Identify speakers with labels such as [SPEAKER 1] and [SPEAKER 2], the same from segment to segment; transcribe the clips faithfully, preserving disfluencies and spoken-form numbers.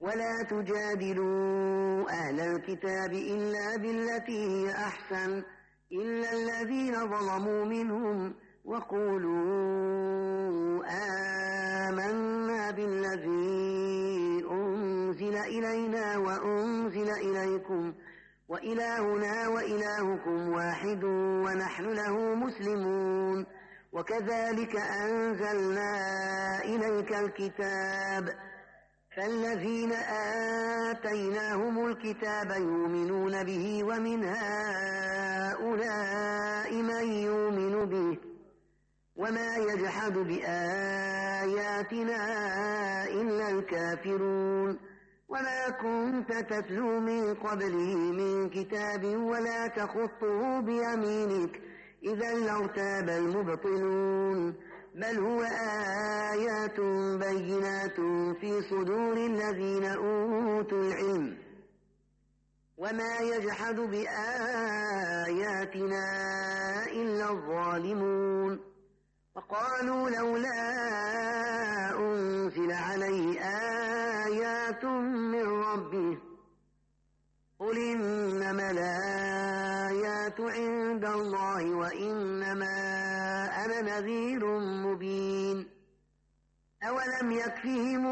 [SPEAKER 1] ولا تجادلوا أهل الكتاب إلا بالتي هي أحسن إلا الذين ظلموا منهم وقولوا آمنا بالذي أنزل إلينا وأنزل إليكم وإلهنا وإلهكم واحد ونحن له مسلمون وكذلك أنزلنا إليك الكتاب فالذين آتيناهم الكتاب يؤمنون به ومن هؤلاء من يؤمن به وما يجحد بآياتنا إلا الكافرون وما كنت تتلو من قبله من كتاب ولا تخطه بيمينك إذا لارتاب المبطلون بل هو آيات بينات في صدور الذين أوتوا العلم وما يجحد بآياتنا إلا الظالمون وقالوا لولا أنزل عليه آيات من ربه قل إنما الآيات عند الله وإنما أنا نذير مبين أولم يكفهم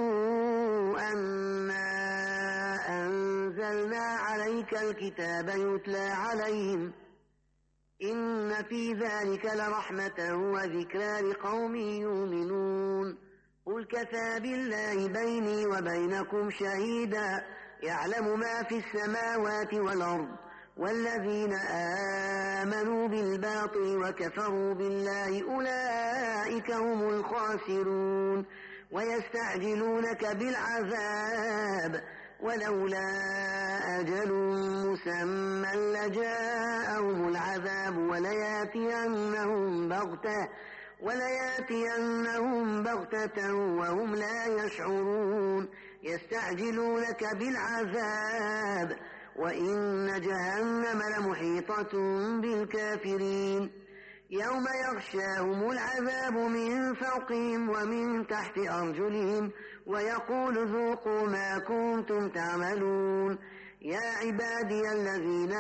[SPEAKER 1] أنا أنزلنا عليك الكتاب يتلى عليهم إن في ذلك لرحمة وذكرى لقوم يؤمنون قل كفى بالله بيني وبينكم شهيدا يعلم ما في السماوات والأرض والذين آمنوا بالباطل وكفروا بالله أولئك هم الخاسرون ويستعجلونك بالعذاب ولولا أجل مسمى لجاءهم العذاب ولياتينهم بغتة ولياتينهم بغتة وهم لا يشعرون يستعجلونك بالعذاب وإن جهنم لمحيطة بالكافرين يوم يغشاهم العذاب من فوقهم ومن تحت أرجلهم ويقول ذوقوا ما كنتم تعملون يا عبادي الذين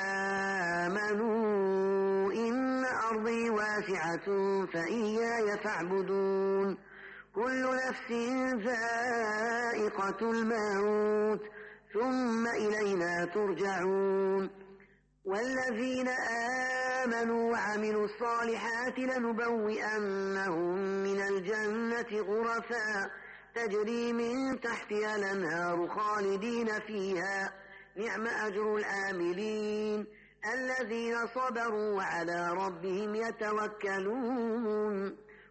[SPEAKER 1] آمنوا إن أرضي واسعة فإياي فاعبدون كل نفس ذائقة الموت ثم إلينا ترجعون والذين آمنوا وعملوا الصالحات لنبوئنهم من الجنة غرفا تجري من تحتها الأنهار خالدين فيها نعم أجر العاملين الذين صبروا وعلى ربهم يتوكلون